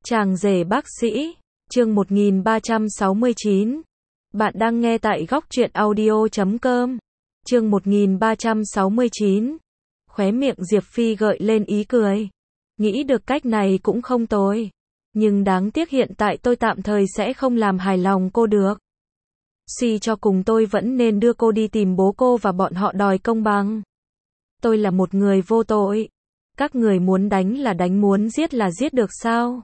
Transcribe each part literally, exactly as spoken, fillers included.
Chàng rể bác sĩ, chương một nghìn ba trăm sáu mươi chín. Bạn đang nghe tại góc truyện audio chấm com. Chương một nghìn ba trăm sáu mươi chín. Khóe miệng Diệp Phi gợi lên ý cười. Nghĩ được cách này cũng không tồi. Nhưng đáng tiếc hiện tại tôi tạm thời sẽ không làm hài lòng cô được. Suy cho cùng tôi vẫn nên đưa cô đi tìm bố cô và bọn họ đòi công bằng. Tôi là một người vô tội. Các người muốn đánh là đánh, muốn giết là giết được sao?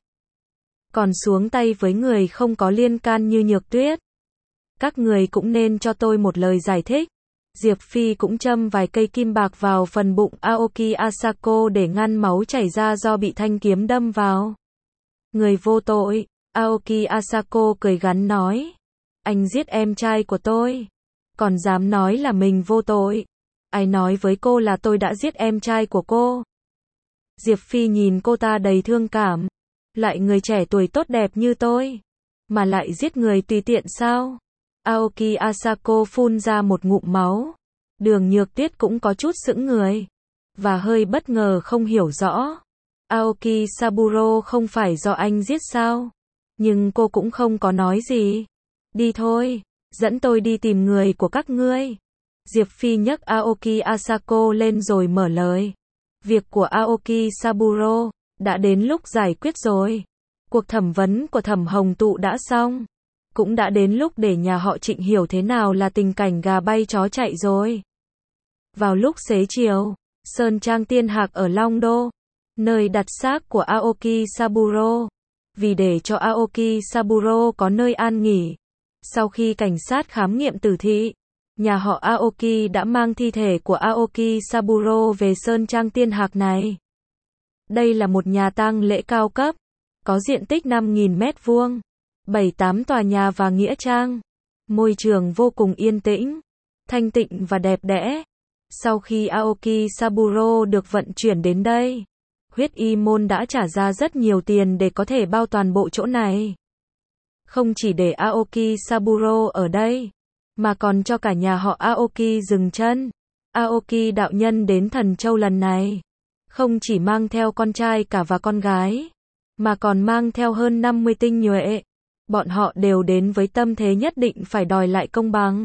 Còn xuống tay với người không có liên can như Nhược Tuyết. Các người cũng nên cho tôi một lời giải thích. Diệp Phi cũng châm vài cây kim bạc vào phần bụng Aoki Asako để ngăn máu chảy ra do bị thanh kiếm đâm vào. Người vô tội, Aoki Asako cười gắn nói. Anh giết em trai của tôi. Còn dám nói là mình vô tội. Ai nói với cô là tôi đã giết em trai của cô? Diệp Phi nhìn cô ta đầy thương cảm. Lại người trẻ tuổi tốt đẹp như tôi, mà lại giết người tùy tiện sao? Aoki Asako phun ra một ngụm máu. Đường Nhược Tuyết cũng có chút sững người, và hơi bất ngờ không hiểu rõ. Aoki Saburo không phải do anh giết sao? Nhưng cô cũng không có nói gì. Đi thôi, dẫn tôi đi tìm người của các ngươi. Diệp Phi nhấc Aoki Asako lên rồi mở lời. Việc của Aoki Saburo đã đến lúc giải quyết rồi. Cuộc thẩm vấn của Thẩm Hồng Tụ đã xong. Cũng đã đến lúc để nhà họ Trịnh hiểu thế nào là tình cảnh gà bay chó chạy rồi. Vào lúc xế chiều, Sơn Trang Tiên Hạc ở Long Đô, nơi đặt xác của Aoki Saburo. Vì để cho Aoki Saburo có nơi an nghỉ, sau khi cảnh sát khám nghiệm tử thi, nhà họ Aoki đã mang thi thể của Aoki Saburo về Sơn Trang Tiên Hạc này. Đây là một nhà tang lễ cao cấp, có diện tích năm nghìn mét vuông, bảy tám tòa nhà và nghĩa trang. Môi trường vô cùng yên tĩnh, thanh tịnh và đẹp đẽ. Sau khi Aoki Saburo được vận chuyển đến đây, Huyết Y Môn đã trả ra rất nhiều tiền để có thể bao toàn bộ chỗ này. Không chỉ để Aoki Saburo ở đây, mà còn cho cả nhà họ Aoki dừng chân. Aoki đạo nhân đến Thần Châu lần này không chỉ mang theo con trai cả và con gái, mà còn mang theo hơn năm mươi tinh nhuệ. Bọn họ đều đến với tâm thế nhất định phải đòi lại công bằng.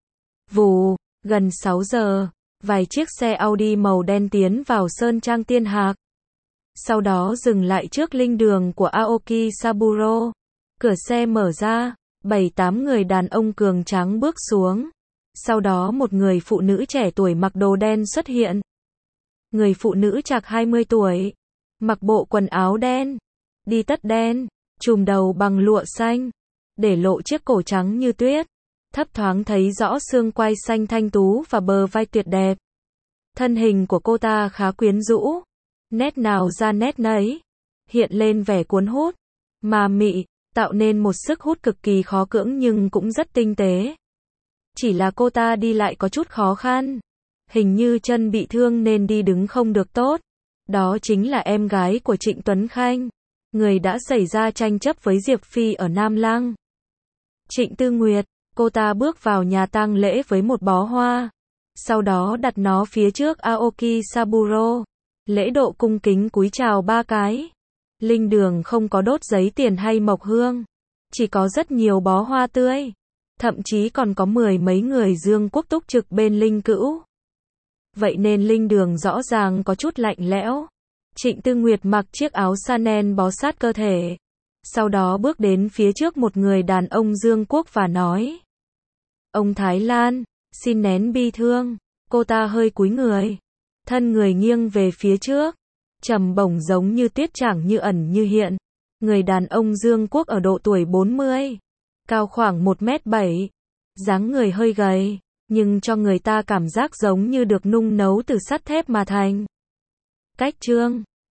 Vù, gần sáu giờ, vài chiếc xe Audi màu đen tiến vào Sơn Trang Tiên Hạc. Sau đó dừng lại trước linh đường của Aoki Saburo. Cửa xe mở ra, bảy tám người đàn ông cường tráng bước xuống. Sau đó một người phụ nữ trẻ tuổi mặc đồ đen xuất hiện. Người phụ nữ chạc hai mươi tuổi, mặc bộ quần áo đen, đi tất đen, trùm đầu bằng lụa xanh, để lộ chiếc cổ trắng như tuyết, thấp thoáng thấy rõ xương quai xanh thanh tú và bờ vai tuyệt đẹp. Thân hình của cô ta khá quyến rũ, nét nào ra nét nấy, hiện lên vẻ cuốn hút, ma mị, tạo nên một sức hút cực kỳ khó cưỡng nhưng cũng rất tinh tế. Chỉ là cô ta đi lại có chút khó khăn. Hình như chân bị thương nên đi đứng không được tốt. Đó chính là em gái của Trịnh Tuấn Khanh, người đã xảy ra tranh chấp với Diệp Phi ở Nam Lăng. Trịnh Tư Nguyệt, cô ta bước vào nhà tang lễ với một bó hoa. Sau đó đặt nó phía trước Aoki Saburo. Lễ độ cung kính cúi chào ba cái. Linh đường không có đốt giấy tiền hay mộc hương, chỉ có rất nhiều bó hoa tươi. Thậm chí còn có mười mấy người Dương Quốc túc trực bên linh cữu. Vậy nên linh đường rõ ràng có chút lạnh lẽo. Trịnh Tư Nguyệt mặc chiếc áo Chanel bó sát cơ thể. Sau đó bước đến phía trước một người đàn ông Dương Quốc và nói. Ông Thái Lan, xin nén bi thương. Cô ta hơi cúi người, thân người nghiêng về phía trước, trầm bổng giống như tuyết, chẳng như ẩn như hiện. Người đàn ông Dương Quốc ở độ tuổi bốn mươi, cao khoảng một mét bảy, dáng người hơi gầy, nhưng cho người ta cảm giác giống như được nung nấu từ sắt thép mà thành. Cách trương,